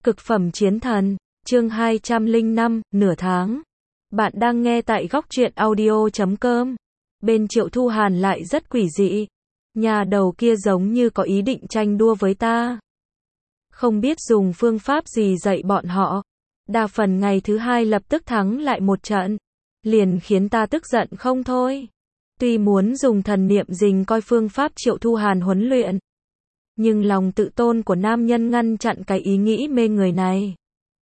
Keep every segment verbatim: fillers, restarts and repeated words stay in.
Cực phẩm chiến thần, chương hai trăm lẻ năm, nửa tháng. Bạn đang nghe tại góc truyện audio chấm com. Bên Triệu Thu Hàn lại rất quỷ dị. Nhà đầu kia giống như có ý định tranh đua với ta. Không biết dùng phương pháp gì dạy bọn họ. Đa phần ngày thứ hai lập tức thắng lại một trận. Liền khiến ta tức giận không thôi. Tuy muốn dùng thần niệm rình coi phương pháp Triệu Thu Hàn huấn luyện. Nhưng lòng tự tôn của nam nhân ngăn chặn cái ý nghĩ mê người này.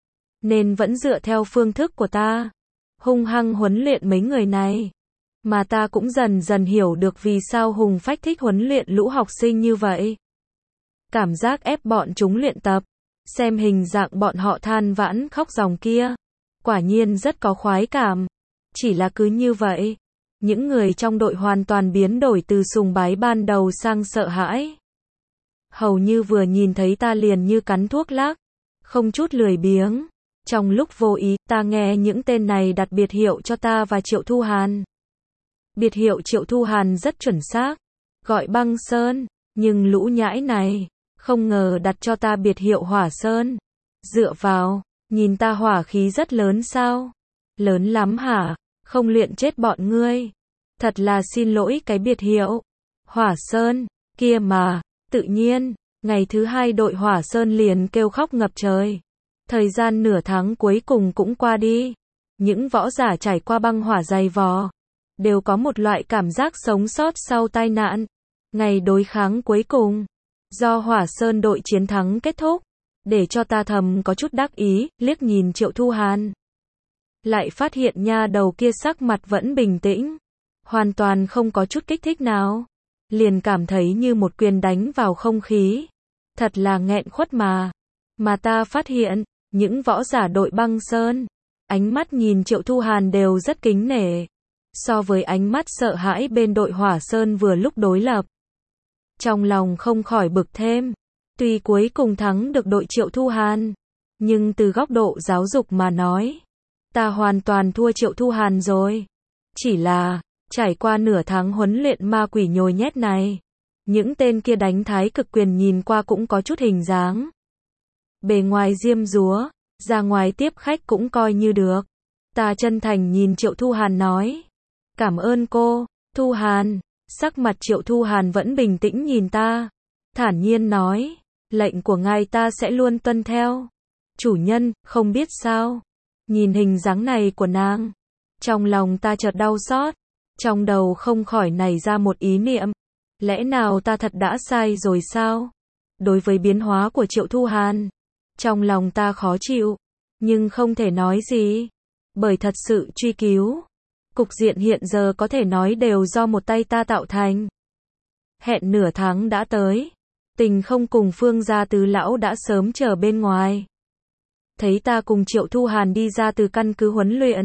Nên vẫn dựa theo phương thức của ta. Hung hăng huấn luyện mấy người này. Mà ta cũng dần dần hiểu được vì sao Hùng Phách thích huấn luyện lũ học sinh như vậy. Cảm giác ép bọn chúng luyện tập. Xem hình dạng bọn họ than vãn khóc ròng kia. Quả nhiên rất có khoái cảm. Chỉ là cứ như vậy. Những người trong đội hoàn toàn biến đổi từ sùng bái ban đầu sang sợ hãi. Hầu như vừa nhìn thấy ta liền như cắn thuốc lắc, không chút lười biếng. Trong lúc vô ý, ta nghe những tên này đặt biệt hiệu cho ta và Triệu Thu Hàn. Biệt hiệu Triệu Thu Hàn rất chuẩn xác, gọi Băng Sơn, nhưng lũ nhãi này, không ngờ đặt cho ta biệt hiệu Hỏa Sơn. Dựa vào, nhìn ta hỏa khí rất lớn sao? Lớn lắm hả? Không luyện chết bọn ngươi. Thật là xin lỗi cái biệt hiệu Hỏa Sơn kia mà. Tự nhiên, ngày thứ hai đội Hỏa Sơn liền kêu khóc ngập trời. Thời gian nửa tháng cuối cùng cũng qua đi. Những võ giả trải qua băng hỏa dày vò, đều có một loại cảm giác sống sót sau tai nạn. Ngày đối kháng cuối cùng, do Hỏa Sơn đội chiến thắng kết thúc, để cho ta thầm có chút đắc ý, liếc nhìn Triệu Thu Hàn. Lại phát hiện nha đầu kia sắc mặt vẫn bình tĩnh, hoàn toàn không có chút kích thích nào. Liền cảm thấy như một quyền đánh vào không khí. Thật là nghẹn khuất mà. Mà ta phát hiện, những võ giả đội Băng Sơn, ánh mắt nhìn Triệu Thu Hàn đều rất kính nể. So với ánh mắt sợ hãi bên đội Hỏa Sơn vừa lúc đối lập. Trong lòng không khỏi bực thêm. Tuy cuối cùng thắng được đội Triệu Thu Hàn, nhưng từ góc độ giáo dục mà nói, ta hoàn toàn thua Triệu Thu Hàn rồi. Chỉ là trải qua nửa tháng huấn luyện ma quỷ nhồi nhét này, những tên kia đánh thái cực quyền nhìn qua cũng có chút hình dáng. Bề ngoài diêm dúa, ra ngoài tiếp khách cũng coi như được. Ta chân thành nhìn Triệu Thu Hàn nói. Cảm ơn cô, Thu Hàn. Sắc mặt Triệu Thu Hàn vẫn bình tĩnh nhìn ta. Thản nhiên nói, lệnh của ngài ta sẽ luôn tuân theo. Chủ nhân, không biết sao. Nhìn hình dáng này của nàng, trong lòng ta chợt đau xót. Trong đầu không khỏi nảy ra một ý niệm. Lẽ nào ta thật đã sai rồi sao? Đối với biến hóa của Triệu Thu Hàn, trong lòng ta khó chịu, nhưng không thể nói gì. Bởi thật sự truy cứu, cục diện hiện giờ có thể nói đều do một tay ta tạo thành. Hẹn nửa tháng đã tới. Tình không cùng Phương gia tứ lão đã sớm chờ bên ngoài. Thấy ta cùng Triệu Thu Hàn đi ra từ căn cứ huấn luyện,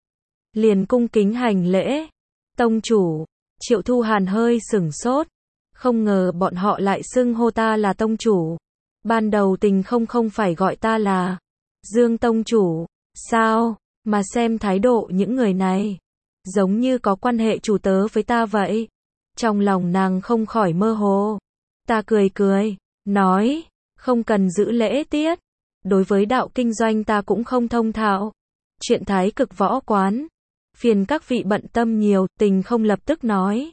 liền cung kính hành lễ. Tông chủ. Triệu Thu Hàn hơi sửng sốt. Không ngờ bọn họ lại xưng hô ta là tông chủ. Ban đầu tình không không phải gọi ta là Dương tông chủ. Sao? Mà xem thái độ những người này, giống như có quan hệ chủ tớ với ta vậy. Trong lòng nàng không khỏi mơ hồ. Ta cười cười, nói, không cần giữ lễ tiết. Đối với đạo kinh doanh ta cũng không thông thạo. Chuyện thái cực võ quán, phiền các vị bận tâm nhiều. Tình không lập tức nói.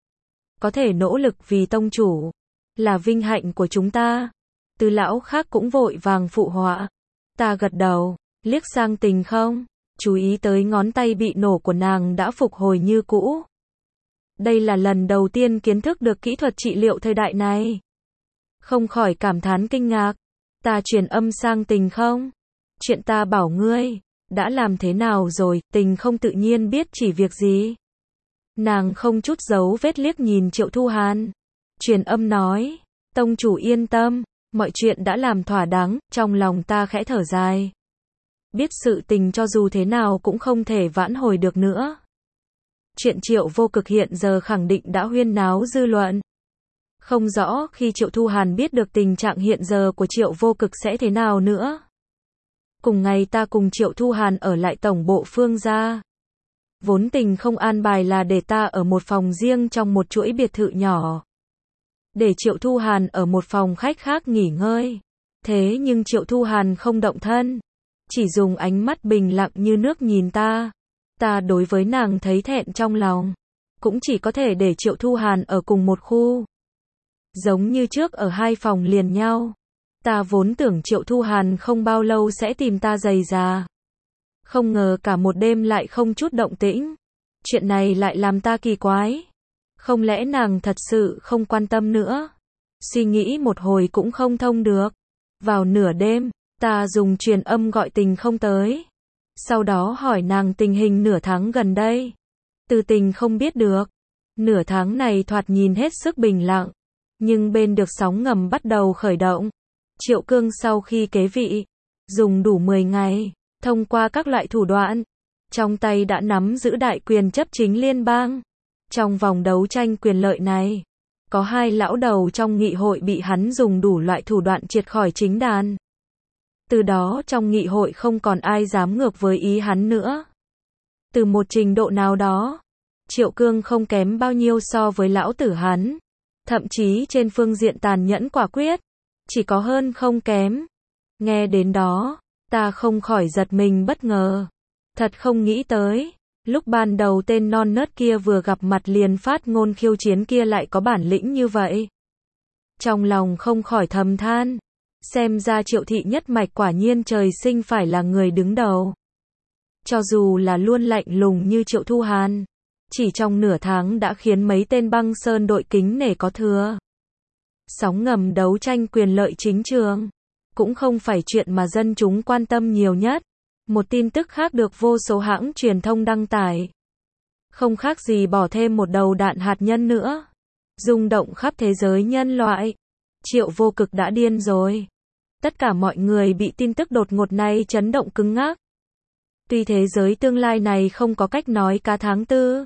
Có thể nỗ lực vì tông chủ, là vinh hạnh của chúng ta. Tứ lão khác cũng vội vàng phụ họa. Ta gật đầu, liếc sang Tình không, chú ý tới ngón tay bị nổ của nàng đã phục hồi như cũ. Đây là lần đầu tiên kiến thức được kỹ thuật trị liệu thời đại này. Không khỏi cảm thán kinh ngạc. Ta truyền âm sang Tình không. Chuyện ta bảo ngươi, đã làm thế nào rồi? Tình không tự nhiên biết chỉ việc gì. Nàng không chút giấu vết liếc nhìn Triệu Thu Hàn. Truyền âm nói, tông chủ yên tâm, mọi chuyện đã làm thỏa đáng. Trong lòng ta khẽ thở dài. Biết sự tình cho dù thế nào cũng không thể vãn hồi được nữa. Chuyện Triệu Vô Cực hiện giờ khẳng định đã huyên náo dư luận. Không rõ khi Triệu Thu Hàn biết được tình trạng hiện giờ của Triệu Vô Cực sẽ thế nào nữa. Cùng ngày ta cùng Triệu Thu Hàn ở lại tổng bộ Phương gia. Vốn Tình không an bài là để ta ở một phòng riêng trong một chuỗi biệt thự nhỏ. Để Triệu Thu Hàn ở một phòng khách khác nghỉ ngơi. Thế nhưng Triệu Thu Hàn không động thân, chỉ dùng ánh mắt bình lặng như nước nhìn ta. Ta đối với nàng thấy thẹn trong lòng, cũng chỉ có thể để Triệu Thu Hàn ở cùng một khu. Giống như trước ở hai phòng liền nhau. Ta vốn tưởng Triệu Thu Hàn không bao lâu sẽ tìm ta giày già. Không ngờ cả một đêm lại không chút động tĩnh. Chuyện này lại làm ta kỳ quái. Không lẽ nàng thật sự không quan tâm nữa? Suy nghĩ một hồi cũng không thông được. Vào nửa đêm, ta dùng truyền âm gọi Tình không tới. Sau đó hỏi nàng tình hình nửa tháng gần đây. Từ Tình không biết được. Nửa tháng này thoạt nhìn hết sức bình lặng. Nhưng bên được sóng ngầm bắt đầu khởi động. Triệu Cương sau khi kế vị, dùng đủ mười ngày, thông qua các loại thủ đoạn, trong tay đã nắm giữ đại quyền chấp chính liên bang. Trong vòng đấu tranh quyền lợi này, có hai lão đầu trong nghị hội bị hắn dùng đủ loại thủ đoạn triệt khỏi chính đàn. Từ đó trong nghị hội không còn ai dám ngược với ý hắn nữa. Từ một trình độ nào đó, Triệu Cương không kém bao nhiêu so với lão tử hắn. Thậm chí trên phương diện tàn nhẫn quả quyết, chỉ có hơn không kém. Nghe đến đó, ta không khỏi giật mình bất ngờ. Thật không nghĩ tới, lúc ban đầu tên non nớt kia vừa gặp mặt liền phát ngôn khiêu chiến kia lại có bản lĩnh như vậy. Trong lòng không khỏi thầm than, xem ra Triệu thị nhất mạch quả nhiên trời sinh phải là người đứng đầu. Cho dù là luôn lạnh lùng như Triệu Thu Hàn, chỉ trong nửa tháng đã khiến mấy tên băng sơn đội kính nể có thừa. Sóng ngầm đấu tranh quyền lợi chính trường, cũng không phải chuyện mà dân chúng quan tâm nhiều nhất. Một tin tức khác được vô số hãng truyền thông đăng tải. Không khác gì bỏ thêm một đầu đạn hạt nhân nữa. Rung động khắp thế giới nhân loại. Triệu Vô Cực đã điên rồi. Tất cả mọi người bị tin tức đột ngột này chấn động cứng ngắc. Tuy thế giới tương lai này không có cách nói cá tháng tư.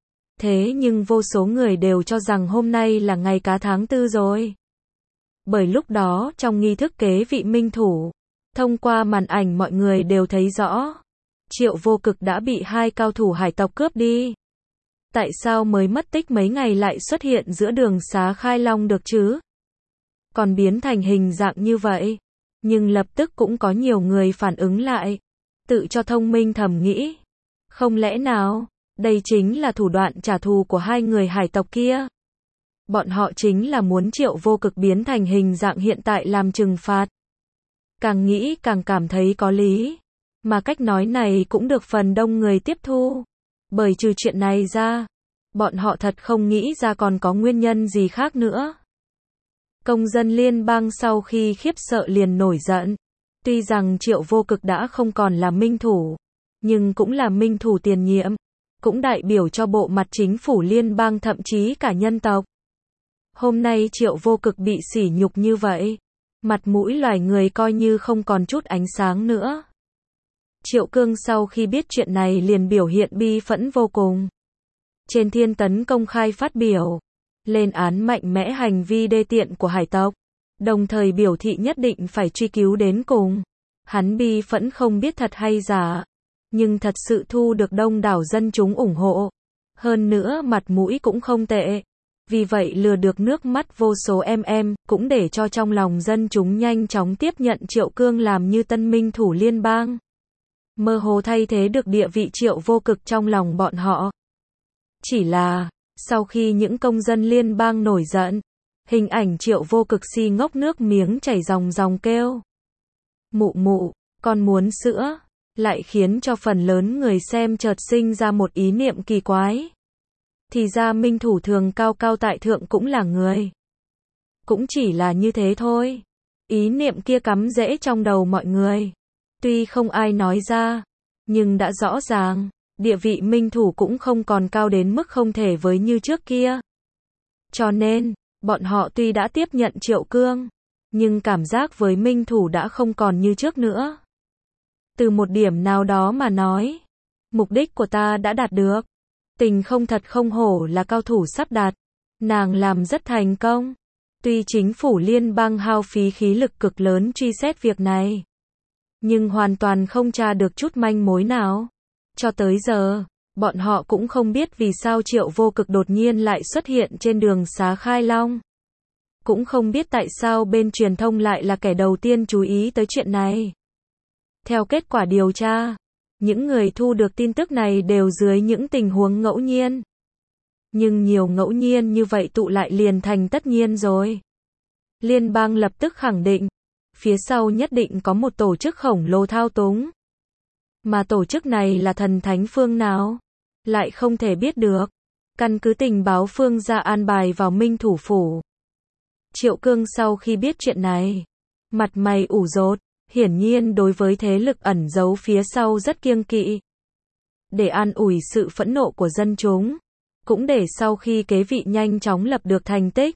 Thế nhưng vô số người đều cho rằng hôm nay là ngày cá tháng tư rồi. Bởi lúc đó trong nghi thức kế vị minh thủ, thông qua màn ảnh mọi người đều thấy rõ. Triệu Vô Cực đã bị hai cao thủ hải tộc cướp đi. Tại sao mới mất tích mấy ngày lại xuất hiện giữa đường xá Khai Long được chứ? Còn biến thành hình dạng như vậy. Nhưng lập tức cũng có nhiều người phản ứng lại. Tự cho thông minh thầm nghĩ. Không lẽ nào, đây chính là thủ đoạn trả thù của hai người hải tộc kia? Bọn họ chính là muốn Triệu Vô Cực biến thành hình dạng hiện tại làm trừng phạt. Càng nghĩ càng cảm thấy có lý. Mà cách nói này cũng được phần đông người tiếp thu. Bởi trừ chuyện này ra, bọn họ thật không nghĩ ra còn có nguyên nhân gì khác nữa. Công dân liên bang sau khi khiếp sợ liền nổi giận. Tuy rằng Triệu Vô Cực đã không còn là minh thủ, nhưng cũng là minh thủ tiền nhiệm. Cũng đại biểu cho bộ mặt chính phủ liên bang thậm chí cả nhân tộc. Hôm nay Triệu Vô Cực bị sỉ nhục như vậy. Mặt mũi loài người coi như không còn chút ánh sáng nữa. Triệu Cương sau khi biết chuyện này liền biểu hiện bi phẫn vô cùng. Trên Thiên Tấn công khai phát biểu, lên án mạnh mẽ hành vi đê tiện của hải tộc, đồng thời biểu thị nhất định phải truy cứu đến cùng. Hắn bi phẫn không biết thật hay giả, nhưng thật sự thu được đông đảo dân chúng ủng hộ. Hơn nữa mặt mũi cũng không tệ. Vì vậy lừa được nước mắt vô số em em, cũng để cho trong lòng dân chúng nhanh chóng tiếp nhận Triệu Cương làm như tân minh thủ liên bang. Mơ hồ thay thế được địa vị Triệu Vô Cực trong lòng bọn họ. Chỉ là, sau khi những công dân liên bang nổi giận, hình ảnh Triệu Vô Cực si ngốc nước miếng chảy ròng ròng kêu. Mụ mụ, con muốn sữa, lại khiến cho phần lớn người xem chợt sinh ra một ý niệm kỳ quái. Thì ra minh thủ thường cao cao tại thượng cũng là người. Cũng chỉ là như thế thôi. Ý niệm kia cắm rễ trong đầu mọi người. Tuy không ai nói ra, nhưng đã rõ ràng, địa vị minh thủ cũng không còn cao đến mức không thể với như trước kia. Cho nên, bọn họ tuy đã tiếp nhận Triệu Cương, nhưng cảm giác với minh thủ đã không còn như trước nữa. Từ một điểm nào đó mà nói, mục đích của ta đã đạt được. Tình không thật không hổ là cao thủ sắp đạt. Nàng làm rất thành công. Tuy chính phủ liên bang hao phí khí lực cực lớn truy xét việc này, nhưng hoàn toàn không tra được chút manh mối nào. Cho tới giờ, bọn họ cũng không biết vì sao Triệu Vô Cực đột nhiên lại xuất hiện trên đường xá Khai Long. Cũng không biết tại sao bên truyền thông lại là kẻ đầu tiên chú ý tới chuyện này. Theo kết quả điều tra, những người thu được tin tức này đều dưới những tình huống ngẫu nhiên. Nhưng nhiều ngẫu nhiên như vậy tụ lại liền thành tất nhiên rồi. Liên bang lập tức khẳng định, phía sau nhất định có một tổ chức khổng lồ thao túng. Mà tổ chức này là thần thánh phương nào? Lại không thể biết được. Căn cứ tình báo phương ra an bài vào Minh thủ phủ. Triệu Cương sau khi biết chuyện này, mặt mày ủ rột, hiển nhiên đối với thế lực ẩn giấu phía sau rất kiêng kỵ. Để an ủi sự phẫn nộ của dân chúng, cũng để sau khi kế vị nhanh chóng lập được thành tích.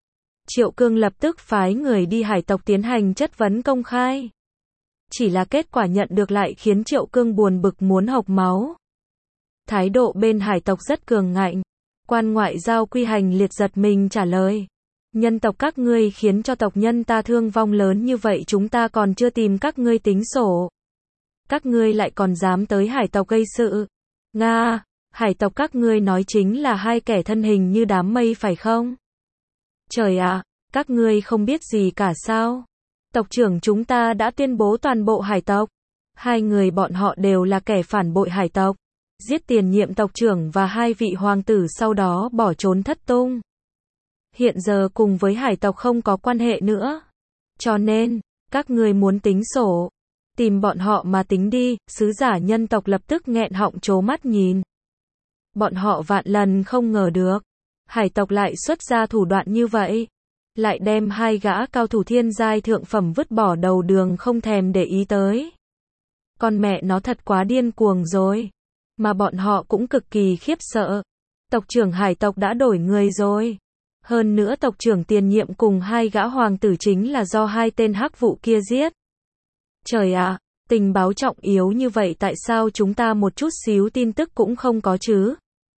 Triệu Cương lập tức phái người đi hải tộc tiến hành chất vấn công khai. Chỉ là kết quả nhận được lại khiến Triệu Cương buồn bực muốn hộc máu. Thái độ bên hải tộc rất cường ngạnh. Quan ngoại giao Quy Hành Liệt giật mình trả lời. Nhân tộc các ngươi khiến cho tộc nhân ta thương vong lớn như vậy, chúng ta còn chưa tìm các ngươi tính sổ. Các ngươi lại còn dám tới hải tộc gây sự. Nga, hải tộc các ngươi nói chính là hai kẻ thân hình như đám mây phải không? Trời ạ, à, các ngươi không biết gì cả sao? Tộc trưởng chúng ta đã tuyên bố toàn bộ hải tộc. Hai người bọn họ đều là kẻ phản bội hải tộc. Giết tiền nhiệm tộc trưởng và hai vị hoàng tử, sau đó bỏ trốn thất tung. Hiện giờ cùng với hải tộc không có quan hệ nữa. Cho nên, các ngươi muốn tính sổ, tìm bọn họ mà tính đi. Sứ giả nhân tộc lập tức nghẹn họng trố mắt nhìn. Bọn họ vạn lần không ngờ được, hải tộc lại xuất ra thủ đoạn như vậy. Lại đem hai gã cao thủ thiên giai thượng phẩm vứt bỏ đầu đường không thèm để ý tới. Con mẹ nó thật quá điên cuồng rồi. Mà bọn họ cũng cực kỳ khiếp sợ. Tộc trưởng hải tộc đã đổi người rồi. Hơn nữa tộc trưởng tiền nhiệm cùng hai gã hoàng tử chính là do hai tên hắc vụ kia giết. Trời ạ, à, tình báo trọng yếu như vậy tại sao chúng ta một chút xíu tin tức cũng không có chứ?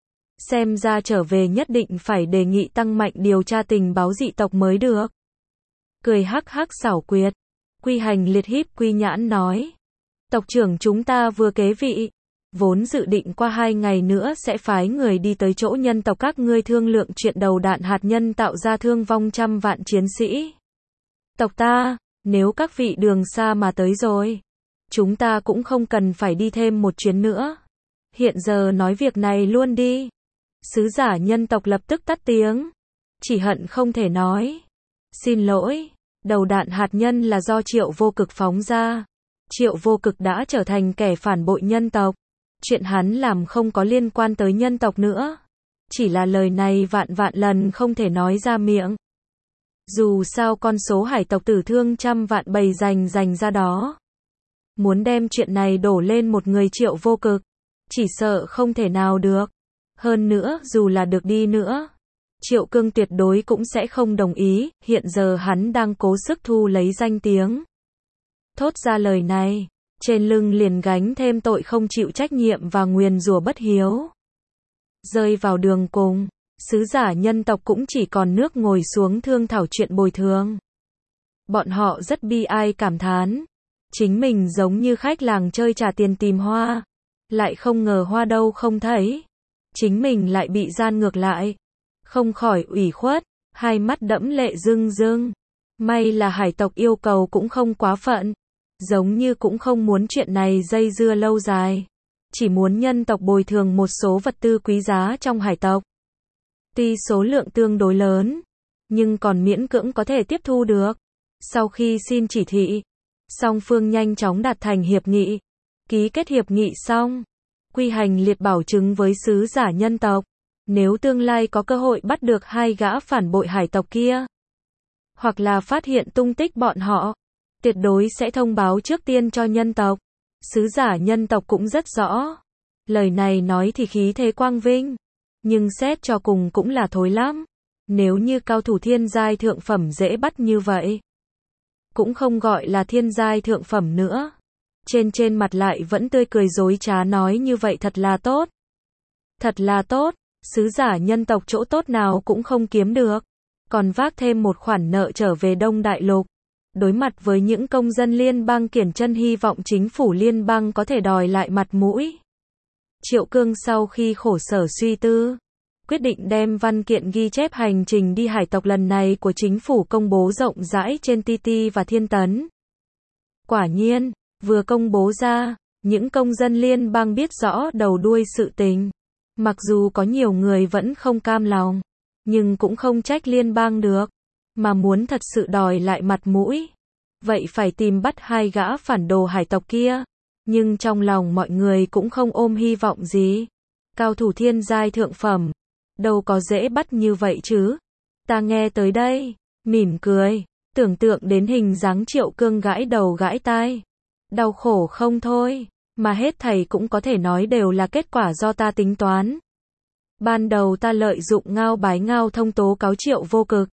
Xem ra trở về nhất định phải đề nghị tăng mạnh điều tra tình báo dị tộc mới được. Cười hắc hắc xảo quyệt. Quy Hành Liệt híp quy nhãn nói. Tộc trưởng chúng ta vừa kế vị. Vốn dự định qua hai ngày nữa sẽ phái người đi tới chỗ nhân tộc các ngươi thương lượng chuyện đầu đạn hạt nhân tạo ra thương vong trăm vạn chiến sĩ. Tộc ta, nếu các vị đường xa mà tới rồi, chúng ta cũng không cần phải đi thêm một chuyến nữa. Hiện giờ nói việc này luôn đi. Sứ giả nhân tộc lập tức tắt tiếng. Chỉ hận không thể nói. Xin lỗi, đầu đạn hạt nhân là do Triệu Vô Cực phóng ra. Triệu Vô Cực đã trở thành kẻ phản bội nhân tộc. Chuyện hắn làm không có liên quan tới nhân tộc nữa. Chỉ là lời này vạn vạn lần không thể nói ra miệng. Dù sao con số hải tộc tử thương trăm vạn bầy dành dành ra đó. Muốn đem chuyện này đổ lên một người Triệu Vô Cực, chỉ sợ không thể nào được. Hơn nữa, dù là được đi nữa, Triệu Cương tuyệt đối cũng sẽ không đồng ý. Hiện giờ hắn đang cố sức thu lấy danh tiếng. Thốt ra lời này, trên lưng liền gánh thêm tội không chịu trách nhiệm và nguyền rủa bất hiếu. Rơi vào đường cùng, sứ giả nhân tộc cũng chỉ còn nước ngồi xuống thương thảo chuyện bồi thường. Bọn họ rất bi ai cảm thán. Chính mình giống như khách làng chơi trả tiền tìm hoa. Lại không ngờ hoa đâu không thấy. Chính mình lại bị gian ngược lại. Không khỏi ủy khuất, hai mắt đẫm lệ rưng rưng. May là hải tộc yêu cầu cũng không quá phận. Giống như cũng không muốn chuyện này dây dưa lâu dài. Chỉ muốn nhân tộc bồi thường một số vật tư quý giá trong hải tộc. Tuy số lượng tương đối lớn, nhưng còn miễn cưỡng có thể tiếp thu được. Sau khi xin chỉ thị, song phương nhanh chóng đạt thành hiệp nghị. Ký kết hiệp nghị xong, Quy Hành Liệt bảo chứng với sứ giả nhân tộc, nếu tương lai có cơ hội bắt được hai gã phản bội hải tộc kia, hoặc là phát hiện tung tích bọn họ, tuyệt đối sẽ thông báo trước tiên cho nhân tộc. Sứ giả nhân tộc cũng rất rõ. Lời này nói thì khí thế quang vinh, nhưng xét cho cùng cũng là thối lắm. Nếu như cao thủ thiên giai thượng phẩm dễ bắt như vậy, cũng không gọi là thiên giai thượng phẩm nữa. Trên trên mặt lại vẫn tươi cười dối trá nói như vậy thật là tốt. Thật là tốt, sứ giả nhân tộc chỗ tốt nào cũng không kiếm được. Còn vác thêm một khoản nợ trở về Đông Đại Lục. Đối mặt với những công dân liên bang kiển chân hy vọng chính phủ liên bang có thể đòi lại mặt mũi. Triệu Cương sau khi khổ sở suy tư, quyết định đem văn kiện ghi chép hành trình đi hải tộc lần này của chính phủ công bố rộng rãi trên tê tê và Thiên Tấn. Quả nhiên, vừa công bố ra, những công dân liên bang biết rõ đầu đuôi sự tình. Mặc dù có nhiều người vẫn không cam lòng, nhưng cũng không trách liên bang được, mà muốn thật sự đòi lại mặt mũi. Vậy phải tìm bắt hai gã phản đồ hải tộc kia. Nhưng trong lòng mọi người cũng không ôm hy vọng gì. Cao thủ thiên giai thượng phẩm, đâu có dễ bắt như vậy chứ. Ta nghe tới đây, mỉm cười, tưởng tượng đến hình dáng Triệu Cương gãi đầu gãi tai. Đau khổ không thôi, mà hết thầy cũng có thể nói đều là kết quả do ta tính toán. Ban đầu ta lợi dụng Ngao Bái Ngao Thông tố cáo Triệu Vô Cực.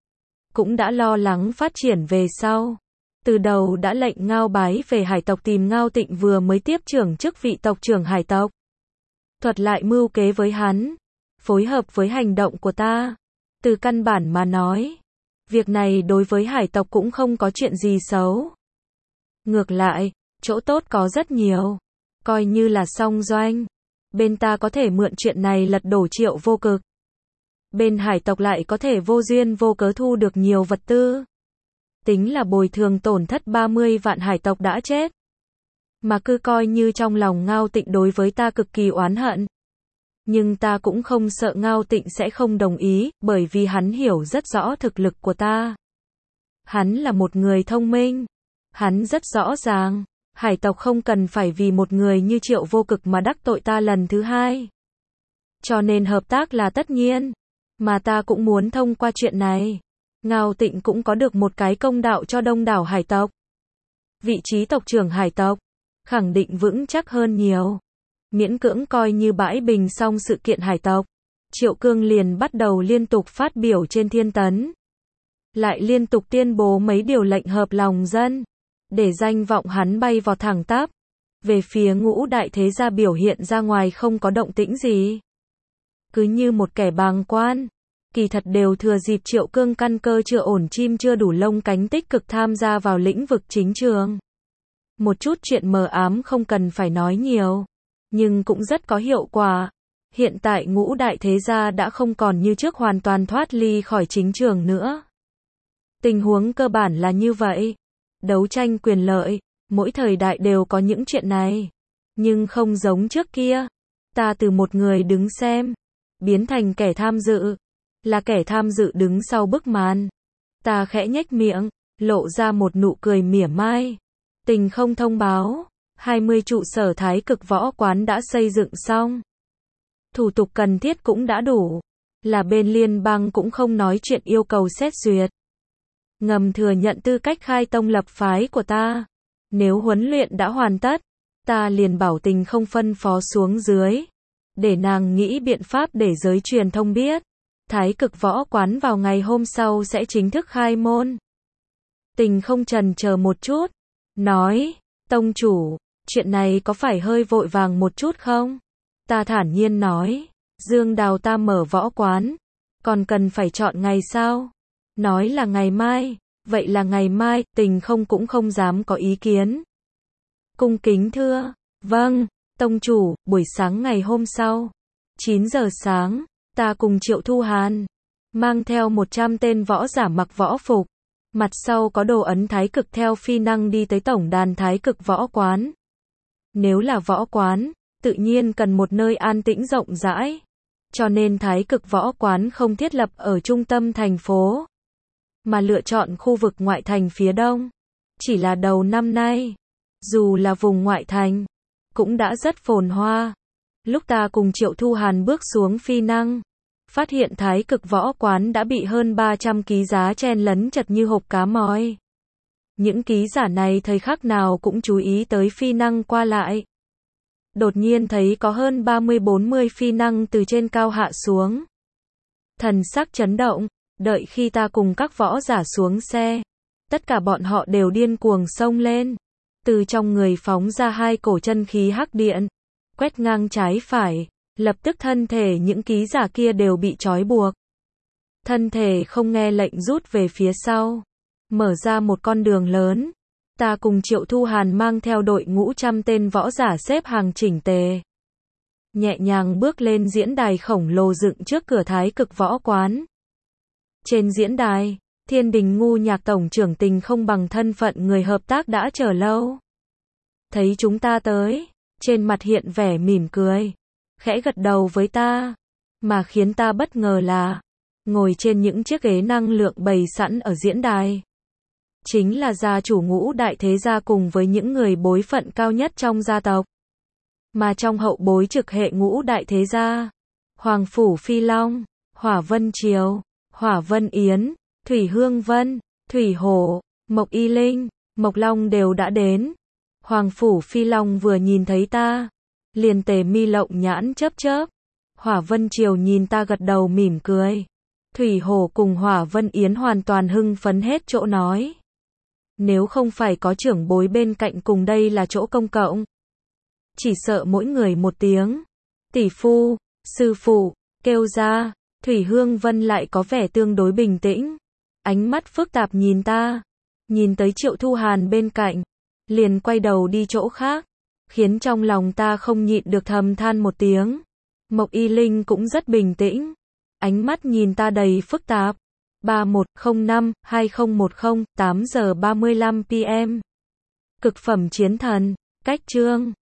Cũng đã lo lắng phát triển về sau. Từ đầu đã lệnh Ngao Bái về hải tộc tìm Ngao Tịnh vừa mới tiếp trưởng chức vị tộc trưởng hải tộc. Thuật lại mưu kế với hắn, phối hợp với hành động của ta. Từ căn bản mà nói, việc này đối với hải tộc cũng không có chuyện gì xấu. Ngược lại, chỗ tốt có rất nhiều, coi như là song doanh. Bên ta có thể mượn chuyện này lật đổ Triệu Vô Cực. Bên hải tộc lại có thể vô duyên vô cớ thu được nhiều vật tư. Tính là bồi thường tổn thất ba mươi vạn hải tộc đã chết. Mà cứ coi như trong lòng Ngao Tịnh đối với ta cực kỳ oán hận. Nhưng ta cũng không sợ Ngao Tịnh sẽ không đồng ý, bởi vì hắn hiểu rất rõ thực lực của ta. Hắn là một người thông minh. Hắn rất rõ ràng, hải tộc không cần phải vì một người như Triệu Vô Cực mà đắc tội ta lần thứ hai. Cho nên hợp tác là tất nhiên. Mà ta cũng muốn thông qua chuyện này, Ngao Tịnh cũng có được một cái công đạo cho đông đảo hải tộc. Vị trí tộc trưởng hải tộc, khẳng định vững chắc hơn nhiều. Miễn cưỡng coi như bãi bình xong sự kiện hải tộc. Triệu Cương liền bắt đầu liên tục phát biểu trên Thiên Tấn. Lại liên tục tuyên bố mấy điều lệnh hợp lòng dân. Để danh vọng hắn bay vào thẳng tắp. Về phía Ngũ Đại Thế Gia biểu hiện ra ngoài không có động tĩnh gì. Cứ như một kẻ bàng quan. Kỳ thật đều thừa dịp Triệu Cương căn cơ chưa ổn chim chưa đủ lông cánh tích cực tham gia vào lĩnh vực chính trường. Một chút chuyện mờ ám không cần phải nói nhiều. Nhưng cũng rất có hiệu quả. Hiện tại Ngũ Đại Thế Gia đã không còn như trước hoàn toàn thoát ly khỏi chính trường nữa. Tình huống cơ bản là như vậy. Đấu tranh quyền lợi, mỗi thời đại đều có những chuyện này. Nhưng không giống trước kia. Ta từ một người đứng xem, biến thành kẻ tham dự. Là kẻ tham dự đứng sau bức màn. Ta khẽ nhếch miệng, lộ ra một nụ cười mỉa mai. Tình không thông báo, hai mươi trụ sở Thái Cực Võ Quán đã xây dựng xong. Thủ tục cần thiết cũng đã đủ. Là bên liên bang cũng không nói chuyện yêu cầu xét duyệt. Ngầm thừa nhận tư cách khai tông lập phái của ta. Nếu huấn luyện đã hoàn tất, ta liền bảo Tình không phân phó xuống dưới. Để nàng nghĩ biện pháp để giới truyền thông biết. Thái Cực Võ Quán vào ngày hôm sau sẽ chính thức khai môn. Tình không chần chờ một chút. Nói, tông chủ, chuyện này có phải hơi vội vàng một chút không? Ta thản nhiên nói, Dương Đào ta mở võ quán. Còn cần phải chọn ngày sao? Nói là ngày mai, vậy là ngày mai, Tình không cũng không dám có ý kiến. Cung kính thưa, vâng, tông chủ, buổi sáng ngày hôm sau, chín giờ sáng, ta cùng Triệu Thu Hàn, mang theo một trăm tên võ giả mặc võ phục, mặt sau có đồ ấn Thái Cực theo phi năng đi tới tổng đàn Thái Cực Võ Quán. Nếu là võ quán, tự nhiên cần một nơi an tĩnh rộng rãi. Cho nên Thái Cực Võ Quán không thiết lập ở trung tâm thành phố, mà lựa chọn khu vực ngoại thành phía đông. Chỉ là đầu năm nay, dù là vùng ngoại thành, cũng đã rất phồn hoa. Lúc ta cùng Triệu Thu Hàn bước xuống phi năng, phát hiện Thái Cực Võ Quán đã bị hơn ba trăm ký giá chen lấn chật như hộp cá mòi. Những ký giả này thời khắc nào cũng chú ý tới phi năng qua lại. Đột nhiên thấy có hơn ba mươi bốn mươi phi năng từ trên cao hạ xuống. Thần sắc chấn động, đợi khi ta cùng các võ giả xuống xe. Tất cả bọn họ đều điên cuồng xông lên. Từ trong người phóng ra hai cổ chân khí hắc điện. Quét ngang trái phải. Lập tức thân thể những ký giả kia đều bị trói buộc. Thân thể không nghe lệnh rút về phía sau. Mở ra một con đường lớn. Ta cùng Triệu Thu Hàn mang theo đội ngũ trăm tên võ giả xếp hàng chỉnh tề. nhẹ nhàng bước lên diễn đài khổng lồ dựng trước cửa Thái Cực Võ Quán. Trên diễn đài, Thiên Đình Ngu Nhạc tổng trưởng Tình không bằng thân phận người hợp tác đã chờ lâu. Thấy chúng ta tới, trên mặt hiện vẻ mỉm cười, khẽ gật đầu với ta, mà khiến ta bất ngờ là, ngồi trên những chiếc ghế năng lượng bày sẵn ở diễn đài, chính là gia chủ Ngũ Đại Thế Gia cùng với những người bối phận cao nhất trong gia tộc. Mà trong hậu bối trực hệ Ngũ Đại Thế Gia, Hoàng Phủ Phi Long, Hỏa Vân Triều, Hỏa Vân Yến, Thủy Hương Vân, Thủy Hổ, Mộc Y Linh, Mộc Long đều đã đến. Hoàng Phủ Phi Long vừa nhìn thấy ta, liền tề mi lộng nhãn chớp chớp. Hỏa Vân Triều nhìn ta gật đầu mỉm cười. Thủy Hổ cùng Hỏa Vân Yến hoàn toàn hưng phấn hết chỗ nói. Nếu không phải có trưởng bối bên cạnh cùng đây là chỗ công cộng, chỉ sợ mỗi người một tiếng tỷ phu, sư phụ, kêu ra. Thủy Hương Vân lại có vẻ tương đối bình tĩnh, ánh mắt phức tạp nhìn ta, nhìn tới Triệu Thu Hàn bên cạnh, liền quay đầu đi chỗ khác, khiến trong lòng ta không nhịn được thầm than một tiếng. Mộc Y Linh cũng rất bình tĩnh, ánh mắt nhìn ta đầy phức tạp. ba một không năm hai không một không, tám giờ ba mươi lăm p m. Cực phẩm chiến thần, cách chương